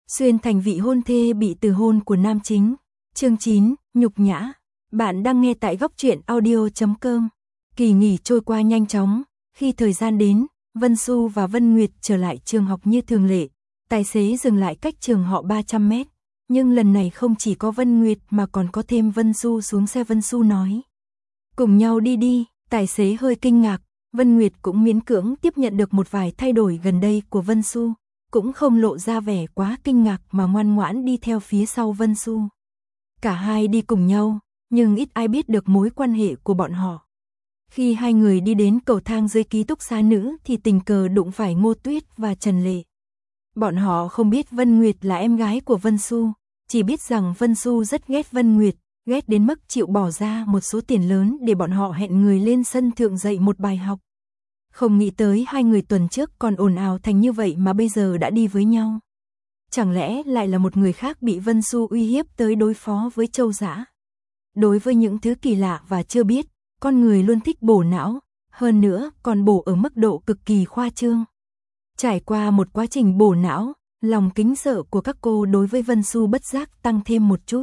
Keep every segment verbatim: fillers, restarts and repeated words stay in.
Xuyên thành vị hôn thê bị từ hôn của nam chính. Chương chín, nhục nhã. Bạn đang nghe tại góc truyện audio chấm com. Kỳ nghỉ trôi qua nhanh chóng, khi thời gian đến, Vân Xu và Vân Nguyệt trở lại trường học như thường lệ. Tài xế dừng lại cách trường họ ba trăm mét, nhưng lần này không chỉ có Vân Nguyệt mà còn có thêm Vân Xu xuống xe. Vân Xu nói: "Cùng nhau đi đi." Tài xế hơi kinh ngạc, Vân Nguyệt cũng miễn cưỡng tiếp nhận được một vài thay đổi gần đây của Vân Xu, cũng không lộ ra vẻ quá kinh ngạc mà ngoan ngoãn đi theo phía sau Vân Xu. Cả hai đi cùng nhau, nhưng ít ai biết được mối quan hệ của bọn họ. Khi hai người đi đến cầu thang dưới ký túc xá nữ thì tình cờ đụng phải Ngô Tuyết và Trần Lệ. Bọn họ không biết Vân Nguyệt là em gái của Vân Xu, chỉ biết rằng Vân Xu rất ghét Vân Nguyệt, ghét đến mức chịu bỏ ra một số tiền lớn để bọn họ hẹn người lên sân thượng dạy một bài học. Không nghĩ tới hai người tuần trước còn ồn ào thành như vậy mà bây giờ đã đi với nhau. Chẳng lẽ lại là một người khác bị Vân Xu uy hiếp tới đối phó với Châu Dã? Đối với những thứ kỳ lạ và chưa biết, con người luôn thích bổ não, hơn nữa còn bổ ở mức độ cực kỳ khoa trương. Trải qua một quá trình bổ não, lòng kính sợ của các cô đối với Vân Xu bất giác tăng thêm một chút.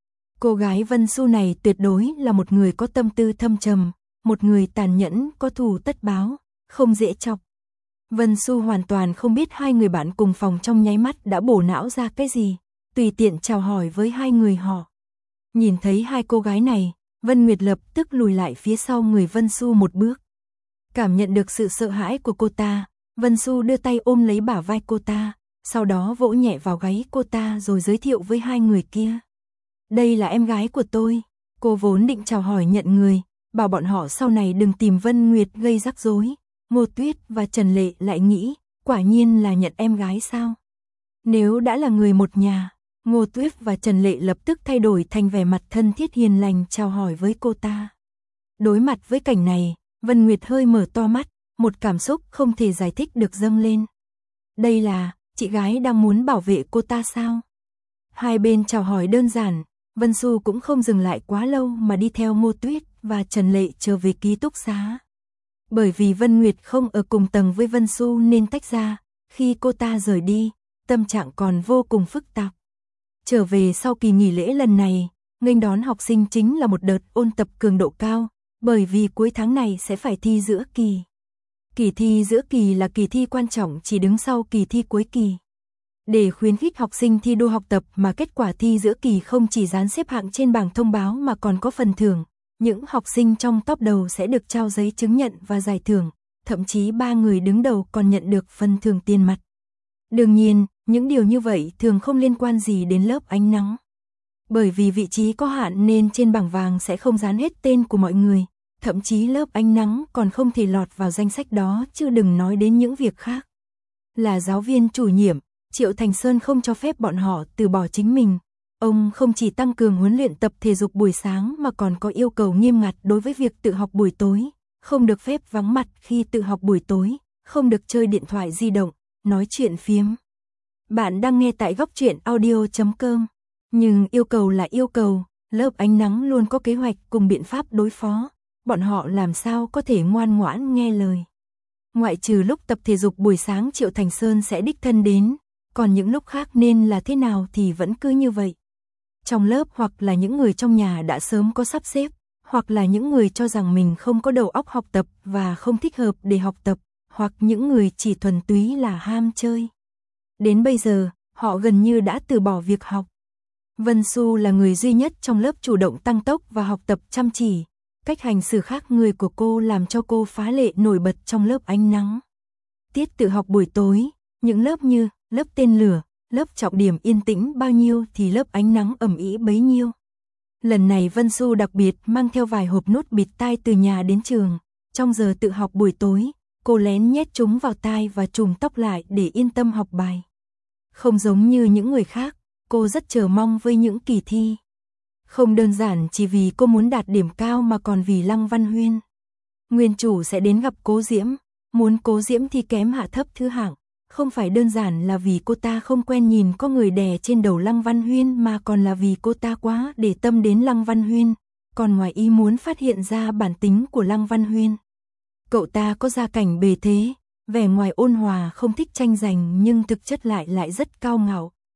Cô gái Vân Xu này tuyệt đối là một người có tâm tư thâm trầm, một người tàn nhẫn, có thù tất báo, không dễ chọc. Vân Xu hoàn toàn không biết hai người bạn cùng phòng trong nháy mắt đã bổ não ra cái gì, tùy tiện chào hỏi với hai người họ. Nhìn thấy hai cô gái này, Vân Nguyệt lập tức lùi lại phía sau người Vân Xu một bước. Cảm nhận được sự sợ hãi của cô ta, Vân Xu đưa tay ôm lấy bả vai cô ta, sau đó vỗ nhẹ vào gáy cô ta rồi giới thiệu với hai người kia. "Đây là em gái của tôi." Cô vốn định chào hỏi nhận người, bảo bọn họ sau này đừng tìm Vân Nguyệt gây rắc rối. Ngô Tuyết và Trần Lệ lại nghĩ, quả nhiên là nhận em gái sao? Nếu đã là người một nhà, Ngô Tuyết và Trần Lệ lập tức thay đổi thành vẻ mặt thân thiết hiền lành chào hỏi với cô ta. Đối mặt với cảnh này, Vân Nguyệt hơi mở to mắt, một cảm xúc không thể giải thích được dâng lên. Đây là, chị gái đang muốn bảo vệ cô ta sao? Hai bên chào hỏi đơn giản, Vân Xu cũng không dừng lại quá lâu mà đi theo Ngô Tuyết và Trần Lệ trở về ký túc xá. Bởi vì Vân Nguyệt không ở cùng tầng với Vân Xu nên tách ra, khi cô ta rời đi, tâm trạng còn vô cùng phức tạp. Trở về sau kỳ nghỉ lễ lần này, nghênh đón học sinh chính là một đợt ôn tập cường độ cao, bởi vì cuối tháng này sẽ phải thi giữa kỳ. Kỳ thi giữa kỳ là kỳ thi quan trọng chỉ đứng sau kỳ thi cuối kỳ. Để khuyến khích học sinh thi đua học tập mà kết quả thi giữa kỳ không chỉ dán xếp hạng trên bảng thông báo mà còn có phần thưởng. Những học sinh trong top đầu sẽ được trao giấy chứng nhận và giải thưởng, thậm chí ba người đứng đầu còn nhận được phần thưởng tiền mặt. Đương nhiên, những điều như vậy thường không liên quan gì đến lớp ánh nắng. Bởi vì vị trí có hạn nên trên bảng vàng sẽ không dán hết tên của mọi người, thậm chí lớp ánh nắng còn không thể lọt vào danh sách đó chứ đừng nói đến những việc khác. Là giáo viên chủ nhiệm, Triệu Thành Sơn không cho phép bọn họ từ bỏ chính mình. Ông không chỉ tăng cường huấn luyện tập thể dục buổi sáng mà còn có yêu cầu nghiêm ngặt đối với việc tự học buổi tối, không được phép vắng mặt khi tự học buổi tối, không được chơi điện thoại di động, nói chuyện phiếm. Bạn đang nghe tại góc truyện audio chấm com. Nhưng yêu cầu là yêu cầu, lớp ánh nắng luôn có kế hoạch cùng biện pháp đối phó, bọn họ làm sao có thể ngoan ngoãn nghe lời. Ngoại trừ lúc tập thể dục buổi sáng Triệu Thành Sơn sẽ đích thân đến, còn những lúc khác nên là thế nào thì vẫn cứ như vậy. Trong lớp hoặc là những người trong nhà đã sớm có sắp xếp, hoặc là những người cho rằng mình không có đầu óc học tập và không thích hợp để học tập, hoặc những người chỉ thuần túy là ham chơi. Đến bây giờ, họ gần như đã từ bỏ việc học. Vân Xu là người duy nhất trong lớp chủ động tăng tốc và học tập chăm chỉ. Cách hành xử khác người của cô làm cho cô phá lệ nổi bật trong lớp ánh nắng. Tiết tự học buổi tối, những lớp như lớp tên lửa, lớp trọng điểm yên tĩnh bao nhiêu thì lớp ánh nắng ầm ĩ bấy nhiêu. Lần này Vân Xu đặc biệt mang theo vài hộp nút bịt tai từ nhà đến trường. Trong giờ tự học buổi tối, cô lén nhét chúng vào tai và trùm tóc lại để yên tâm học bài. Không giống như những người khác, cô rất chờ mong với những kỳ thi. Không đơn giản chỉ vì cô muốn đạt điểm cao mà còn vì Lăng Văn Huyên. Nguyên chủ sẽ đến gặp Cố Diễm, muốn Cố Diễm thi kém hạ thấp thứ hạng. Không phải đơn giản là vì cô ta không quen nhìn có người đè trên đầu Lăng Văn Huyên mà còn là vì cô ta quá để tâm đến Lăng Văn Huyên, còn ngoài ý muốn phát hiện ra bản tính của Lăng Văn Huyên. Cậu ta có gia cảnh bề thế, vẻ ngoài ôn hòa không thích tranh giành nhưng thực chất lại lại rất cao ngạo,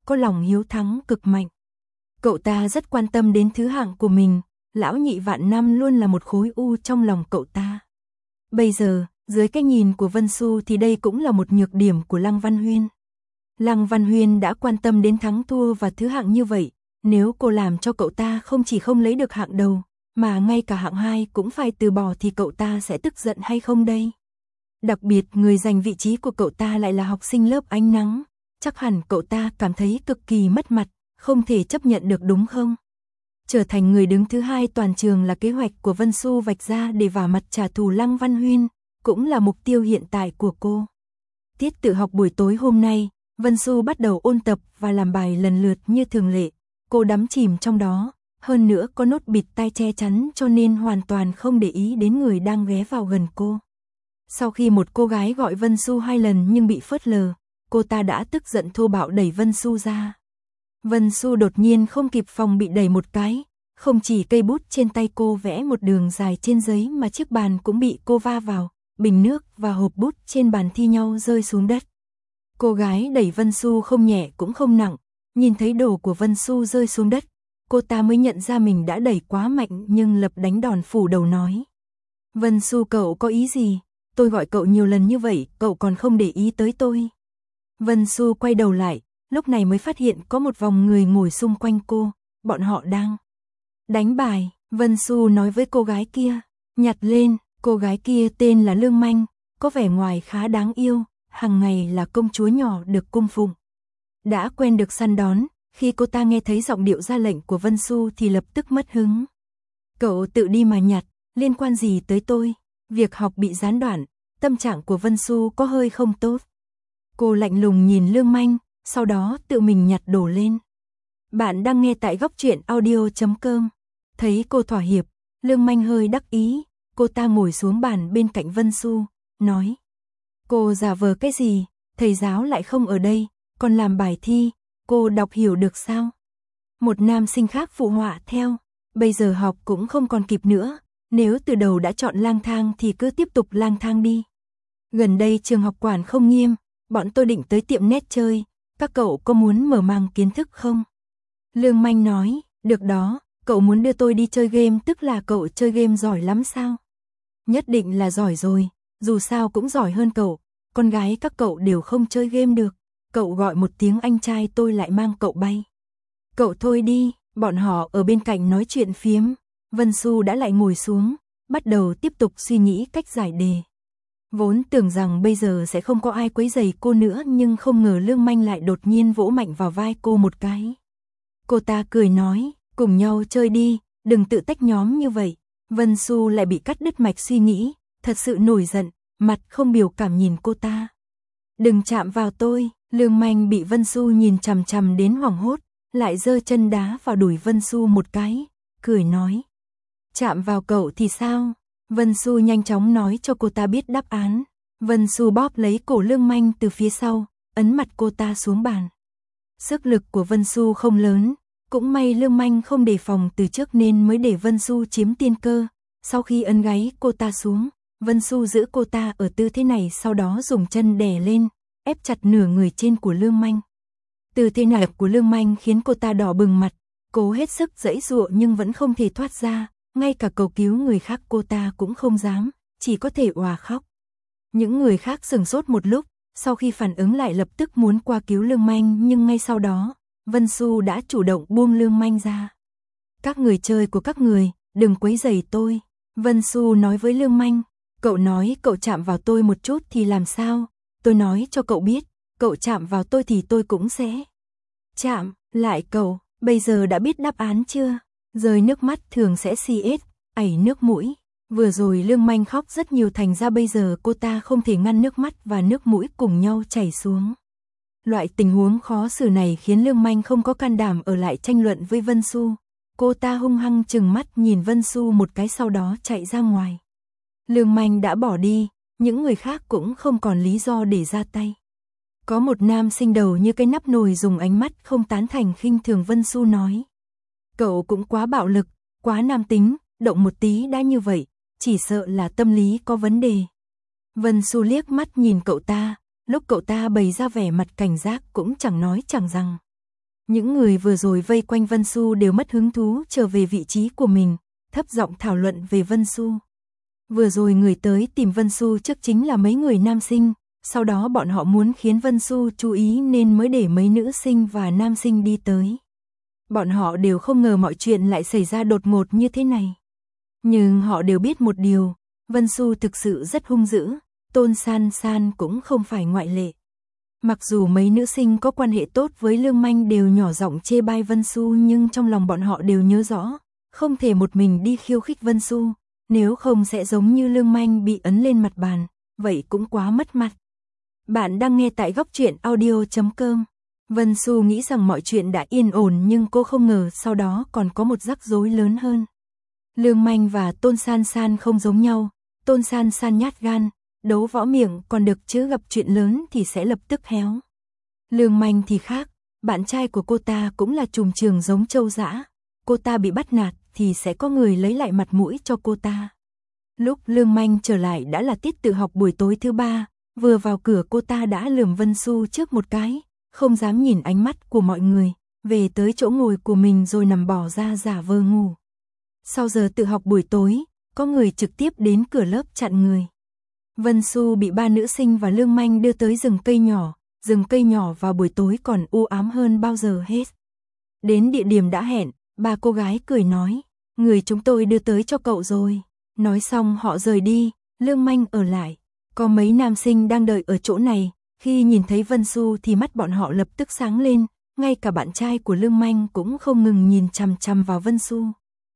có lòng hiếu thắng cực mạnh. Cậu ta rất quan tâm đến thứ hạng của mình, lão nhị vạn năm luôn là một khối u trong lòng cậu ta. Bây giờ, dưới cái nhìn của Vân Xu thì đây cũng là một nhược điểm của Lăng Văn Huyên. Lăng Văn Huyên đã quan tâm đến thắng thua và thứ hạng như vậy, nếu cô làm cho cậu ta không chỉ không lấy được hạng đầu, mà ngay cả hạng hai cũng phải từ bỏ thì cậu ta sẽ tức giận hay không đây? Đặc biệt người giành vị trí của cậu ta lại là học sinh lớp ánh nắng, chắc hẳn cậu ta cảm thấy cực kỳ mất mặt, không thể chấp nhận được đúng không? Trở thành người đứng thứ hai toàn trường là kế hoạch của Vân Xu vạch ra để vả mặt trả thù Lăng Văn Huyên, cũng là mục tiêu hiện tại của cô. Tiết tự học buổi tối hôm nay, Vân Xu bắt đầu ôn tập và làm bài lần lượt như thường lệ, cô đắm chìm trong đó, hơn nữa có nốt bịt tai che chắn cho nên hoàn toàn không để ý đến người đang ghé vào gần cô. Sau khi một cô gái gọi Vân Xu hai lần nhưng bị phớt lờ, cô ta đã tức giận thô bạo đẩy Vân Xu ra. Vân Xu đột nhiên không kịp phòng bị đẩy một cái, không chỉ cây bút trên tay cô vẽ một đường dài trên giấy mà chiếc bàn cũng bị cô va vào, bình nước và hộp bút trên bàn thi nhau rơi xuống đất. Cô gái đẩy Vân Xu không nhẹ cũng không nặng, nhìn thấy đồ của Vân Xu rơi xuống đất, cô ta mới nhận ra mình đã đẩy quá mạnh nhưng lập đánh đòn phủ đầu nói. Vân Xu cậu có ý gì? Tôi gọi cậu nhiều lần như vậy, cậu còn không để ý tới tôi. Vân Xu quay đầu lại, lúc này mới phát hiện có một vòng người ngồi xung quanh cô, bọn họ đang đánh bài. Vân Xu nói với cô gái kia, nhặt lên, cô gái kia tên là Lương Manh, có vẻ ngoài khá đáng yêu, hàng ngày là công chúa nhỏ được cung phụng. Đã quen được săn đón, khi cô ta nghe thấy giọng điệu ra lệnh của Vân Xu thì lập tức mất hứng. Cậu tự đi mà nhặt, liên quan gì tới tôi? Việc học bị gián đoạn, tâm trạng của Vân Xu có hơi không tốt. Cô lạnh lùng nhìn Lương Manh, sau đó tự mình nhặt đồ lên. Bạn đang nghe tại góc truyện audio chấm com. Thấy cô thỏa hiệp, Lương Manh hơi đắc ý, cô ta ngồi xuống bàn bên cạnh Vân Xu, nói. Cô giả vờ cái gì, thầy giáo lại không ở đây, còn làm bài thi, cô đọc hiểu được sao? Một nam sinh khác phụ họa theo, bây giờ học cũng không còn kịp nữa, nếu từ đầu đã chọn lang thang thì cứ tiếp tục lang thang đi. Gần đây trường học quản không nghiêm, bọn tôi định tới tiệm net chơi, các cậu có muốn mở mang kiến thức không? Lương Manh nói, được đó, cậu muốn đưa tôi đi chơi game tức là cậu chơi game giỏi lắm sao? Nhất định là giỏi rồi, dù sao cũng giỏi hơn cậu, con gái các cậu đều không chơi game được, cậu gọi một tiếng anh trai tôi lại mang cậu bay. Cậu thôi đi, bọn họ ở bên cạnh nói chuyện phiếm, Vân Xu đã lại ngồi xuống, bắt đầu tiếp tục suy nghĩ cách giải đề. Vốn tưởng rằng bây giờ sẽ không có ai quấy rầy cô nữa nhưng không ngờ Lương Manh lại đột nhiên vỗ mạnh vào vai cô một cái. Cô ta cười nói, cùng nhau chơi đi, đừng tự tách nhóm như vậy. Vân Xu lại bị cắt đứt mạch suy nghĩ, thật sự nổi giận, mặt không biểu cảm nhìn cô ta. Đừng chạm vào tôi, Lương Manh bị Vân Xu nhìn chằm chằm đến hoảng hốt, lại giơ chân đá vào đùi Vân Xu một cái, cười nói. Chạm vào cậu thì sao? Vân Xu nhanh chóng nói cho cô ta biết đáp án. Vân Xu bóp lấy cổ Lương Manh từ phía sau, ấn mặt cô ta xuống bàn. Sức lực của Vân Xu không lớn, cũng may Lương Manh không đề phòng từ trước nên mới để Vân Xu chiếm tiên cơ. Sau khi ấn gáy cô ta xuống, Vân Xu giữ cô ta ở tư thế này sau đó dùng chân đè lên, ép chặt nửa người trên của Lương Manh. Tư thế này của Lương Manh khiến cô ta đỏ bừng mặt, cố hết sức giãy giụa nhưng vẫn không thể thoát ra, ngay cả cầu cứu người khác cô ta cũng không dám, chỉ có thể òa khóc. Những người khác sửng sốt một lúc, sau khi phản ứng lại lập tức muốn qua cứu Lương Manh nhưng ngay sau đó, Vân Xu đã chủ động buông Lương Manh ra. Các người chơi của các người, đừng quấy rầy tôi. Vân Xu nói với Lương Manh, cậu nói cậu chạm vào tôi một chút thì làm sao? Tôi nói cho cậu biết, cậu chạm vào tôi thì tôi cũng sẽ chạm lại cậu. Bây giờ đã biết đáp án chưa? Rơi nước mắt thường sẽ xê ét, ảy nước mũi. Vừa rồi Lương Manh khóc rất nhiều thành ra bây giờ cô ta không thể ngăn nước mắt và nước mũi cùng nhau chảy xuống. Loại tình huống khó xử này khiến Lương Manh không có can đảm ở lại tranh luận với Vân Xu. Cô ta hung hăng trừng mắt nhìn Vân Xu một cái sau đó chạy ra ngoài. Lương Manh đã bỏ đi, những người khác cũng không còn lý do để ra tay. Có một nam sinh đầu như cái nắp nồi dùng ánh mắt không tán thành khinh thường Vân Xu nói. Cậu cũng quá bạo lực, quá nam tính, động một tí đã như vậy, chỉ sợ là tâm lý có vấn đề. Vân Xu liếc mắt nhìn cậu ta, lúc cậu ta bày ra vẻ mặt cảnh giác cũng chẳng nói chẳng rằng. Những người vừa rồi vây quanh Vân Xu đều mất hứng thú trở về vị trí của mình, thấp giọng thảo luận về Vân Xu. Vừa rồi người tới tìm Vân Xu trước chính là mấy người nam sinh, sau đó bọn họ muốn khiến Vân Xu chú ý nên mới để mấy nữ sinh và nam sinh đi tới. Bọn họ đều không ngờ mọi chuyện lại xảy ra đột ngột như thế này. Nhưng họ đều biết một điều, Vân Xu thực sự rất hung dữ, Tôn San San cũng không phải ngoại lệ. Mặc dù mấy nữ sinh có quan hệ tốt với Lương Manh đều nhỏ giọng chê bai Vân Xu nhưng trong lòng bọn họ đều nhớ rõ, không thể một mình đi khiêu khích Vân Xu, nếu không sẽ giống như Lương Manh bị ấn lên mặt bàn, vậy cũng quá mất mặt. Bạn đang nghe tại góc truyện audio chấm com. Vân Xu nghĩ rằng mọi chuyện đã yên ổn nhưng cô không ngờ sau đó còn có một rắc rối lớn hơn. Lương Manh và Tôn San San không giống nhau, Tôn San San nhát gan, đấu võ miệng còn được chứ gặp chuyện lớn thì sẽ lập tức héo. Lương Manh thì khác, bạn trai của cô ta cũng là trùm trường giống Châu Dã, cô ta bị bắt nạt thì sẽ có người lấy lại mặt mũi cho cô ta. Lúc Lương Manh trở lại đã là tiết tự học buổi tối thứ ba, vừa vào cửa cô ta đã lườm Vân Xu trước một cái, không dám nhìn ánh mắt của mọi người, về tới chỗ ngồi của mình rồi nằm bỏ ra giả vờ ngủ. Sau giờ tự học buổi tối, có người trực tiếp đến cửa lớp chặn người. Vân Xu bị ba nữ sinh và Lương Manh đưa tới rừng cây nhỏ, rừng cây nhỏ vào buổi tối còn u ám hơn bao giờ hết. Đến địa điểm đã hẹn, ba cô gái cười nói, người chúng tôi đưa tới cho cậu rồi. Nói xong họ rời đi, Lương Manh ở lại. Có mấy nam sinh đang đợi ở chỗ này, khi nhìn thấy Vân Xu thì mắt bọn họ lập tức sáng lên, ngay cả bạn trai của Lương Manh cũng không ngừng nhìn chằm chằm vào Vân Xu.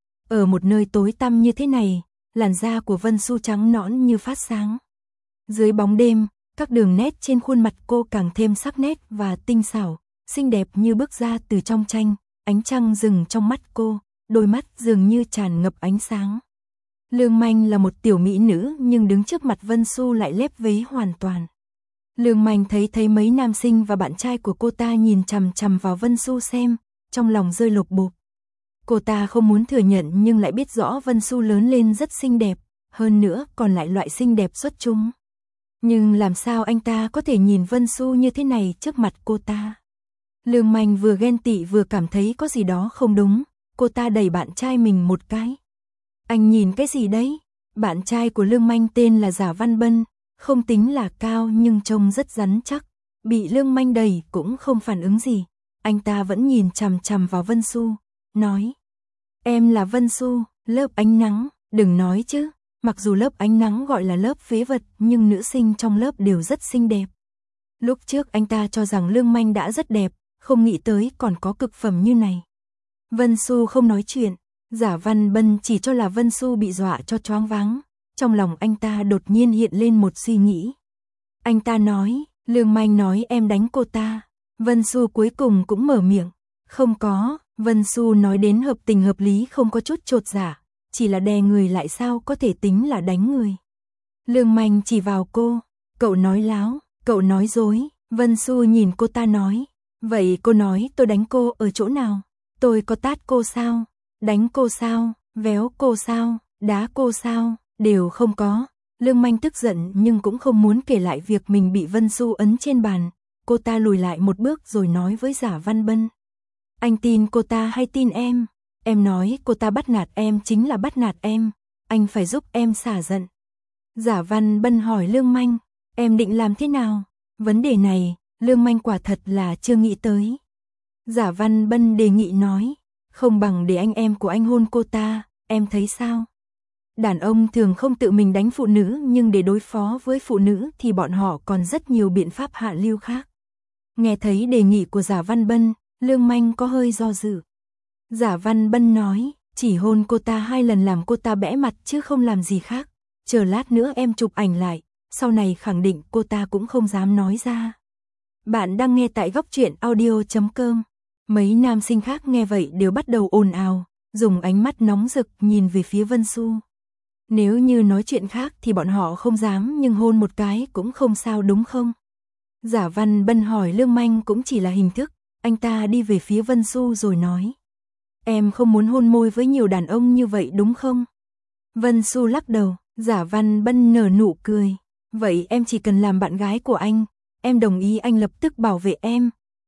Ở một nơi tối tăm như thế này, làn da của Vân Xu trắng nõn như phát sáng. Dưới bóng đêm, các đường nét trên khuôn mặt cô càng thêm sắc nét và tinh xảo, xinh đẹp như bước ra từ trong tranh, ánh trăng rừng trong mắt cô, đôi mắt dường như tràn ngập ánh sáng. Lương Manh là một tiểu mỹ nữ nhưng đứng trước mặt Vân Xu lại lép vế hoàn toàn. Lương Manh thấy thấy mấy nam sinh và bạn trai của cô ta nhìn chằm chằm vào Vân Xu xem, trong lòng rơi lột bột. Cô ta không muốn thừa nhận nhưng lại biết rõ Vân Xu lớn lên rất xinh đẹp, hơn nữa còn lại loại xinh đẹp xuất chúng. Nhưng làm sao anh ta có thể nhìn Vân Xu như thế này trước mặt cô ta? Lương Manh vừa ghen tị vừa cảm thấy có gì đó không đúng, cô ta đẩy bạn trai mình một cái. Anh nhìn cái gì đấy? Bạn trai của Lương Manh tên là Giả Văn Bân, không tính là cao nhưng trông rất rắn chắc, bị Lương Manh đẩy cũng không phản ứng gì. Anh ta vẫn nhìn chằm chằm vào Vân Xu, nói: "Em là Vân Xu, lớp ánh nắng." Đừng nói chứ, mặc dù lớp ánh nắng gọi là lớp phế vật nhưng nữ sinh trong lớp đều rất xinh đẹp. Lúc trước anh ta cho rằng Lương Manh đã rất đẹp, không nghĩ tới còn có cực phẩm như này. Vân Xu không nói chuyện, Giả Văn Bân chỉ cho là Vân Xu bị dọa cho choáng váng. Trong lòng anh ta đột nhiên hiện lên một suy nghĩ. Anh ta nói, Lương Manh nói em đánh cô ta. Vân Xu cuối cùng cũng mở miệng. Không có, Vân Xu nói đến hợp tình hợp lý không có chút chột dạ, chỉ là đè người lại sao có thể tính là đánh người. Lương Manh chỉ vào cô, cậu nói láo, cậu nói dối. Vân Xu nhìn cô ta nói, vậy cô nói tôi đánh cô ở chỗ nào? Tôi có tát cô sao? Đánh cô sao? Véo cô sao? Đá cô sao? Đều không có. Lương Manh tức giận nhưng cũng không muốn kể lại việc mình bị Vân Xu ấn trên bàn. Cô ta lùi lại một bước rồi nói với Giả Văn Bân. Anh tin cô ta hay tin em? Em nói cô ta bắt nạt em chính là bắt nạt em. Anh phải giúp em xả giận. Giả Văn Bân hỏi Lương Manh, em định làm thế nào? Vấn đề này, Lương Manh quả thật là chưa nghĩ tới. Giả Văn Bân đề nghị nói, không bằng để anh em của anh hôn cô ta, em thấy sao? Đàn ông thường không tự mình đánh phụ nữ nhưng để đối phó với phụ nữ thì bọn họ còn rất nhiều biện pháp hạ lưu khác. Nghe thấy đề nghị của Giả Văn Bân, Lương Manh có hơi do dự. Giả Văn Bân nói, chỉ hôn cô ta hai lần làm cô ta bẽ mặt chứ không làm gì khác. Chờ lát nữa em chụp ảnh lại, sau này khẳng định cô ta cũng không dám nói ra. Bạn đang nghe tại góc truyện audio chấm com. Mấy nam sinh khác nghe vậy đều bắt đầu ồn ào, dùng ánh mắt nóng rực nhìn về phía Vân Xu. Nếu như nói chuyện khác thì bọn họ không dám nhưng hôn một cái cũng không sao đúng không? Giả Văn Bân hỏi Lương Manh cũng chỉ là hình thức, anh ta đi về phía Vân Xu rồi nói. Em không muốn hôn môi với nhiều đàn ông như vậy đúng không? Vân Xu lắc đầu, Giả Văn Bân nở nụ cười. Vậy em chỉ cần làm bạn gái của anh, em đồng ý anh lập tức bảo vệ em.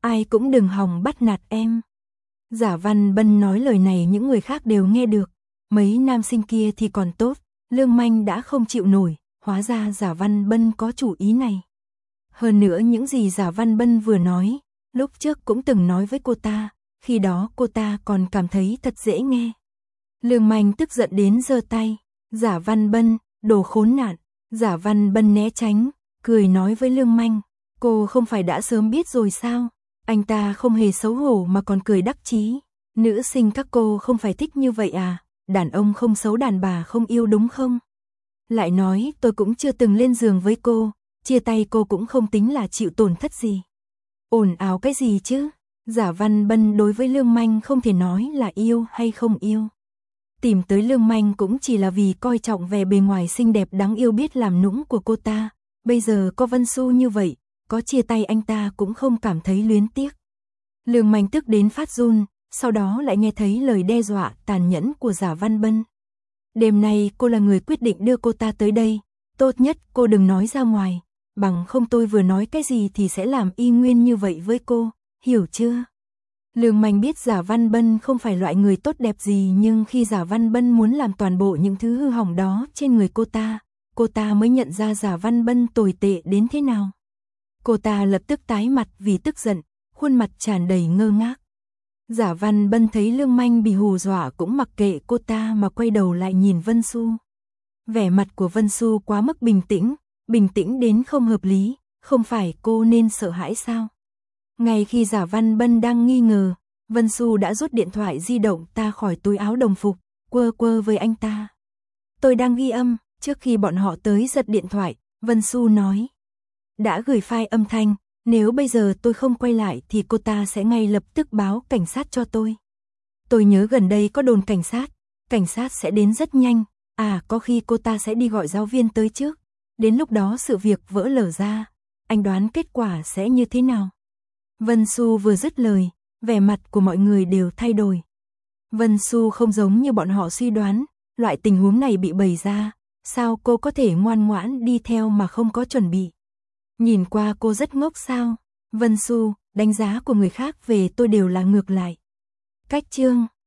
ai cũng đừng hòng bắt nạt em. Giả Văn Bân nói lời này những người khác đều nghe được, mấy nam sinh kia thì còn tốt, Lương Manh đã không chịu nổi, hóa ra Giả Văn Bân có chủ ý này. Hơn nữa những gì Giả Văn Bân vừa nói, lúc trước cũng từng nói với cô ta, khi đó cô ta còn cảm thấy thật dễ nghe. Lương Manh tức giận đến giơ tay, Giả Văn Bân, đồ khốn nạn. Giả Văn Bân né tránh, cười nói với Lương Manh, cô không phải đã sớm biết rồi sao? Anh ta không hề xấu hổ mà còn cười đắc chí. Nữ sinh các cô không phải thích như vậy à? Đàn ông không xấu đàn bà không yêu đúng không? Lại nói tôi cũng chưa từng lên giường với cô, chia tay cô cũng không tính là chịu tổn thất gì. Ồn ào cái gì chứ? Giả Văn Bân đối với Lương Manh không thể nói là yêu hay không yêu. Tìm tới Lương Manh cũng chỉ là vì coi trọng vẻ bề ngoài xinh đẹp đáng yêu biết làm nũng của cô ta. Bây giờ có Vân Xu như vậy, có chia tay anh ta cũng không cảm thấy luyến tiếc. Lương Manh tức đến phát run, sau đó lại nghe thấy lời đe dọa tàn nhẫn của Giả Văn Bân. Đêm nay cô là người quyết định đưa cô ta tới đây, tốt nhất cô đừng nói ra ngoài, bằng không tôi vừa nói cái gì thì sẽ làm y nguyên như vậy với cô, hiểu chưa? Lương Manh biết Giả Văn Bân không phải loại người tốt đẹp gì, nhưng khi Giả Văn Bân muốn làm toàn bộ những thứ hư hỏng đó trên người cô ta, cô ta mới nhận ra Giả Văn Bân tồi tệ đến thế nào. Cô ta lập tức tái mặt vì tức giận, khuôn mặt tràn đầy ngơ ngác. Giả Văn Bân thấy Lương Manh bị hù dọa cũng mặc kệ cô ta mà quay đầu lại nhìn Vân Xu. Vẻ mặt của Vân Xu quá mức bình tĩnh, bình tĩnh đến không hợp lý, không phải cô nên sợ hãi sao? Ngay khi Giả Văn Bân đang nghi ngờ, Vân Xu đã rút điện thoại di động ta khỏi túi áo đồng phục, quơ quơ với anh ta. Tôi đang ghi âm, trước khi bọn họ tới giật điện thoại, Vân Xu nói. Đã gửi file âm thanh, nếu bây giờ tôi không quay lại thì cô ta sẽ ngay lập tức báo cảnh sát cho tôi. Tôi nhớ gần đây có đồn cảnh sát, cảnh sát sẽ đến rất nhanh, à có khi cô ta sẽ đi gọi giáo viên tới trước. Đến lúc đó sự việc vỡ lở ra, anh đoán kết quả sẽ như thế nào? Vân Xu vừa dứt lời, vẻ mặt của mọi người đều thay đổi. Vân Xu không giống như bọn họ suy đoán, loại tình huống này bị bày ra, sao cô có thể ngoan ngoãn đi theo mà không có chuẩn bị? Nhìn qua cô rất ngốc sao? Vân Xu, đánh giá của người khác về tôi đều là ngược lại. Cách chương